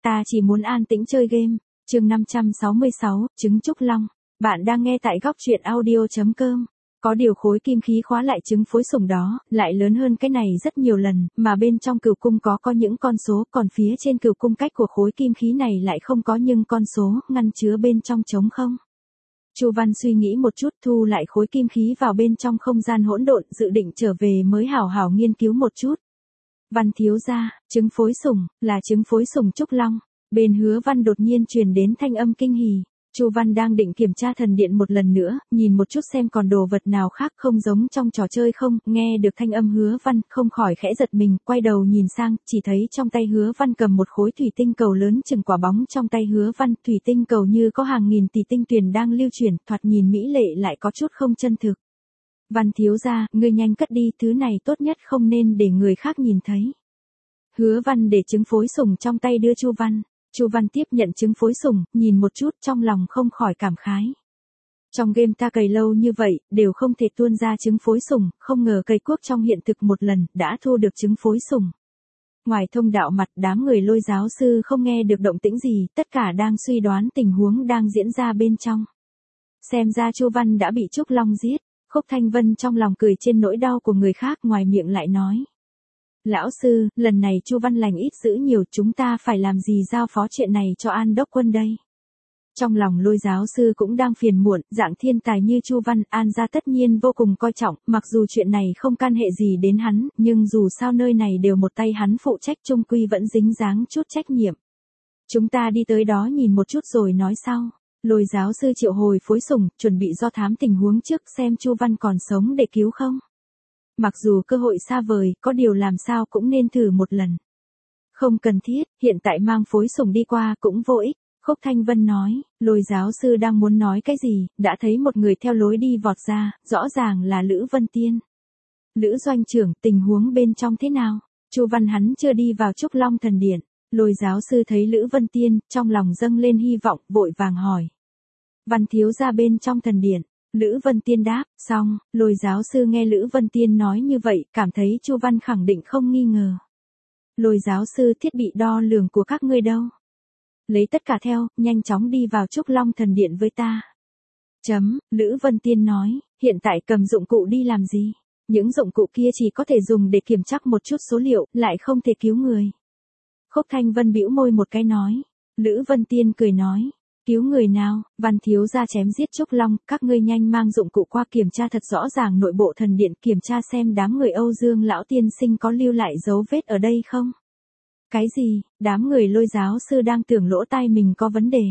ta chỉ muốn an tĩnh chơi game. Chương 566, trứng trúc long. Bạn đang nghe tại góc truyện audio.com. Có điều khối kim khí khóa lại trứng phối sủng đó, lại lớn hơn cái này rất nhiều lần, mà bên trong cửu cung có những con số, còn phía trên cửu cung cách của khối kim khí này lại không có nhưng con số, ngăn chứa bên trong trống không. Chu Văn suy nghĩ một chút, thu lại khối kim khí vào bên trong không gian hỗn độn, dự định trở về mới hảo hảo nghiên cứu một chút. Văn thiếu gia, trứng phối sủng, là trứng phối sủng trúc long. Bên Hứa Văn đột nhiên truyền đến thanh âm kinh hỉ. Chu Văn đang định kiểm tra thần điện một lần nữa, nhìn một chút xem còn đồ vật nào khác không giống trong trò chơi không, nghe được thanh âm Hứa Văn, không khỏi khẽ giật mình, quay đầu nhìn sang, chỉ thấy trong tay Hứa Văn cầm một khối thủy tinh cầu lớn chừng quả bóng trong tay Hứa Văn, thủy tinh cầu như có hàng nghìn tỷ tinh tuyền đang lưu chuyển, thoạt nhìn mỹ lệ lại có chút không chân thực. Văn thiếu gia, ngươi nhanh cất đi, thứ này tốt nhất không nên để người khác nhìn thấy. Hứa Văn để trứng phối sủng trong tay đưa Chu Văn. Chu Văn tiếp nhận trứng phối sủng, nhìn một chút trong lòng không khỏi cảm khái. Trong game ta cày lâu như vậy, đều không thể tuôn ra trứng phối sủng, không ngờ cày cuốc trong hiện thực một lần, đã thu được trứng phối sủng. Ngoài thông đạo mặt, đám người Lôi giáo sư không nghe được động tĩnh gì, tất cả đang suy đoán tình huống đang diễn ra bên trong. Xem ra Chu Văn đã bị Trúc Long giết, Khúc Thanh Vân trong lòng cười trên nỗi đau của người khác, ngoài miệng lại nói. Lão sư, lần này Chu Văn lành ít dữ nhiều, chúng ta phải làm gì giao phó chuyện này cho An Đốc Quân đây? Trong lòng Lôi giáo sư cũng đang phiền muộn, dạng thiên tài như Chu Văn, An gia tất nhiên vô cùng coi trọng, mặc dù chuyện này không can hệ gì đến hắn, nhưng dù sao nơi này đều một tay hắn phụ trách, chung quy vẫn dính dáng chút trách nhiệm. Chúng ta đi tới đó nhìn một chút rồi nói sau. Lôi giáo sư triệu hồi phối sủng, chuẩn bị do thám tình huống trước xem Chu Văn còn sống để cứu không. Mặc dù cơ hội xa vời, có điều làm sao cũng nên thử một lần. Không cần thiết, hiện tại mang phối sủng đi qua cũng vô ích. Khúc Thanh Vân nói, Lôi giáo sư đang muốn nói cái gì, đã thấy một người theo lối đi vọt ra, rõ ràng là Lữ Vân Tiên. Lữ doanh trưởng, tình huống bên trong thế nào? Chu Văn hắn chưa đi vào Trúc Long thần điện. Lôi giáo sư thấy Lữ Vân Tiên, trong lòng dâng lên hy vọng, vội vàng hỏi. Văn thiếu gia bên trong thần điện. Lữ Vân Tiên đáp, xong, Lôi giáo sư nghe Lữ Vân Tiên nói như vậy, cảm thấy Chu Văn khẳng định không nghi ngờ. Lôi giáo sư, thiết bị đo lường của các ngươi đâu? Lấy tất cả theo, nhanh chóng đi vào Trúc Long thần điện với ta. Lữ Vân Tiên nói, hiện tại cầm dụng cụ đi làm gì? Những dụng cụ kia chỉ có thể dùng để kiểm tra một chút số liệu, lại không thể cứu người. Khúc Thanh Vân bĩu môi một cái nói. Lữ Vân Tiên cười nói. Cứu người nào? Văn thiếu gia chém giết Trúc Long, các ngươi nhanh mang dụng cụ qua kiểm tra thật rõ ràng nội bộ thần điện, kiểm tra xem đám người Âu Dương lão tiên sinh có lưu lại dấu vết ở đây không? Cái gì? Đám người Lôi giáo sư đang tưởng lỗ tai mình có vấn đề.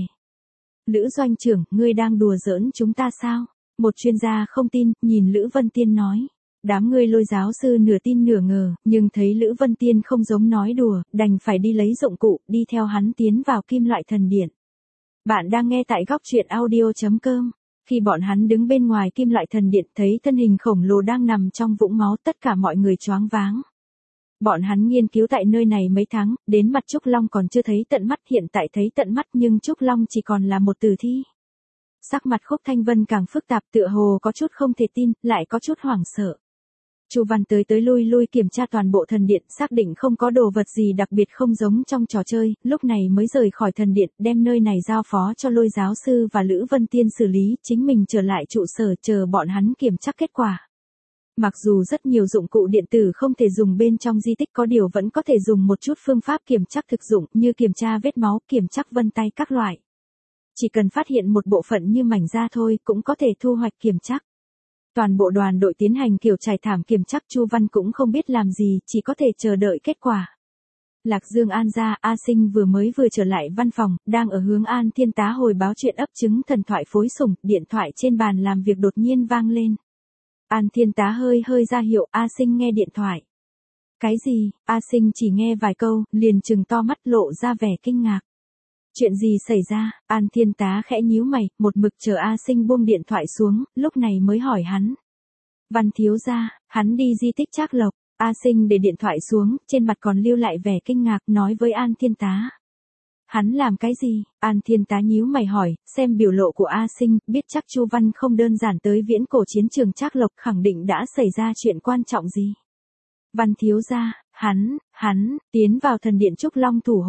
Lữ doanh trưởng, ngươi đang đùa giỡn chúng ta sao? Một chuyên gia không tin, nhìn Lữ Vân Tiên nói. Đám người Lôi giáo sư nửa tin nửa ngờ, nhưng thấy Lữ Vân Tiên không giống nói đùa, đành phải đi lấy dụng cụ, đi theo hắn tiến vào Kim Loại thần điện. Bạn đang nghe tại góc truyện audio.com. Khi bọn hắn đứng bên ngoài Kim Loại thần điện, thấy thân hình khổng lồ đang nằm trong vũng máu, tất cả mọi người choáng váng. Bọn hắn nghiên cứu tại nơi này mấy tháng, đến mặt Trúc Long còn chưa thấy tận mắt, hiện tại thấy tận mắt nhưng Trúc Long chỉ còn là một tử thi. Sắc mặt Khúc Thanh Vân càng phức tạp, tựa hồ có chút không thể tin, lại có chút hoảng sợ. Chu Văn tới lui kiểm tra toàn bộ thần điện, xác định không có đồ vật gì đặc biệt không giống trong trò chơi, lúc này mới rời khỏi thần điện, đem nơi này giao phó cho Lôi giáo sư và Lữ Vân Tiên xử lý, chính mình trở lại trụ sở chờ bọn hắn kiểm tra kết quả. Mặc dù rất nhiều dụng cụ điện tử không thể dùng bên trong di tích, có điều vẫn có thể dùng một chút phương pháp kiểm tra thực dụng như kiểm tra vết máu, kiểm tra vân tay các loại. Chỉ cần phát hiện một bộ phận như mảnh da thôi cũng có thể thu hoạch kiểm tra. Toàn bộ đoàn đội tiến hành kiểu trải thảm kiểm tra, Chu Văn cũng không biết làm gì, chỉ có thể chờ đợi kết quả. Lạc Dương An gia, A Sinh vừa trở lại văn phòng, đang ở hướng An Thiên Tá hồi báo chuyện ấp trứng thần thoại phối sủng, điện thoại trên bàn làm việc đột nhiên vang lên. An Thiên Tá hơi ra hiệu, A Sinh nghe điện thoại. Cái gì? A Sinh chỉ nghe vài câu, liền trừng to mắt lộ ra vẻ kinh ngạc. Chuyện gì xảy ra? An Thiên Tá khẽ nhíu mày, một mực chờ A Sinh buông điện thoại xuống, lúc này mới hỏi hắn. Văn thiếu gia, hắn đi di tích Trác Lộc. A Sinh để điện thoại xuống, trên mặt còn lưu lại vẻ kinh ngạc, nói với An Thiên Tá. Hắn làm cái gì? An Thiên Tá nhíu mày hỏi, xem biểu lộ của A Sinh, biết chắc Chu Văn không đơn giản tới viễn cổ chiến trường Trác Lộc, khẳng định đã xảy ra chuyện quan trọng gì. Văn thiếu gia, hắn tiến vào thần điện Trúc Long thủ hộ.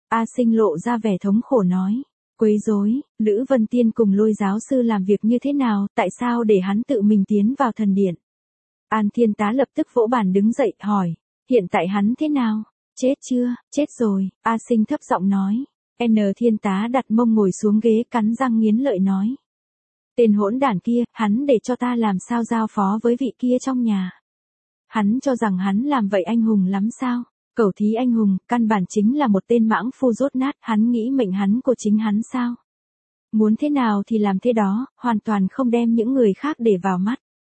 A Sinh lộ ra vẻ thống khổ nói. Quấy rối, Lữ Vân Tiên cùng Lôi giáo sư làm việc như thế nào, tại sao để hắn tự mình tiến vào thần điện? An Thiên Tá lập tức vỗ bàn đứng dậy, hỏi, hiện tại hắn thế nào? Chết chưa? Chết rồi, A Sinh thấp giọng nói. N Thiên Tá đặt mông ngồi xuống ghế cắn răng nghiến lợi nói. Tên hỗn đản kia, hắn để cho ta làm sao giao phó với vị kia trong nhà. Hắn cho rằng hắn làm vậy anh hùng lắm sao? Cẩu thí anh hùng, căn bản chính là một tên mãng phu rốt nát, hắn nghĩ mệnh hắn của chính hắn sao? Muốn thế nào thì làm thế đó, hoàn toàn không đem những người khác để vào mắt.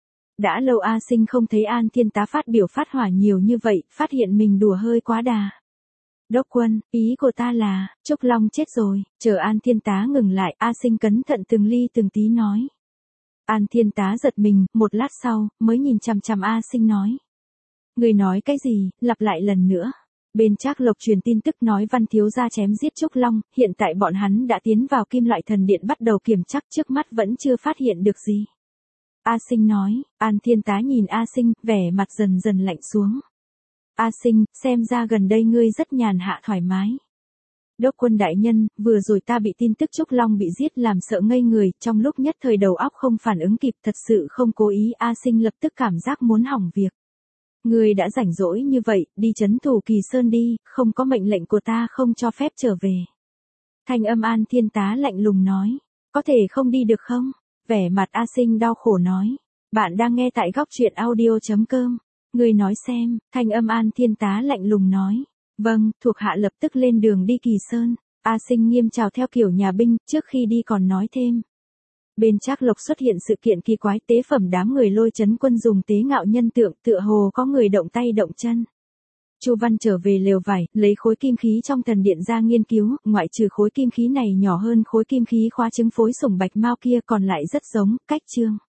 Đã lâu A Sinh không thấy An Thiên Tá phát biểu phát hỏa nhiều như vậy, phát hiện mình đùa hơi quá đà. Đốc quân, ý của ta là, Trúc Long chết rồi, chờ An Thiên Tá ngừng lại, A Sinh cẩn thận từng ly từng tí nói. An Thiên Tá giật mình, một lát sau, mới nhìn chằm chằm A Sinh nói. Người nói cái gì, lặp lại lần nữa. Bên Trác Lộc truyền tin tức nói Văn thiếu gia chém giết Trúc Long, hiện tại bọn hắn đã tiến vào Kim Loại Thần Điện bắt đầu kiểm chắc, trước mắt vẫn chưa phát hiện được gì. A Sinh nói. An Thiên Tá nhìn A Sinh, vẻ mặt dần dần lạnh xuống. A Sinh, xem ra gần đây ngươi rất nhàn hạ thoải mái. Đốc quân đại nhân, vừa rồi ta bị tin tức Trúc Long bị giết làm sợ ngây người, trong lúc nhất thời đầu óc không phản ứng kịp, thật sự không cố ý. A Sinh lập tức cảm giác muốn hỏng việc. Ngươi đã rảnh rỗi như vậy, đi trấn thủ Kỳ Sơn đi, không có mệnh lệnh của ta không cho phép trở về. Thanh âm An Thiên Tá lạnh lùng nói. Có thể không đi được không? Vẻ mặt A Sinh đau khổ nói. Bạn đang nghe tại góc truyện audio.com. Ngươi nói xem, thanh âm An Thiên Tá lạnh lùng nói. Vâng, thuộc hạ lập tức lên đường đi Kỳ Sơn. A Sinh nghiêm chào theo kiểu nhà binh, trước khi đi còn nói thêm. Bên Trác Lộc xuất hiện sự kiện kỳ quái, tế phẩm đám người Lôi Trấn Quân dùng tế ngạo nhân tượng, tựa hồ có người động tay động chân. Chu Văn trở về lều vải, lấy khối kim khí trong thần điện ra nghiên cứu, ngoại trừ khối kim khí này nhỏ hơn khối kim khí khóa trứng phối sủng bạch mao kia còn lại rất giống, cách chương.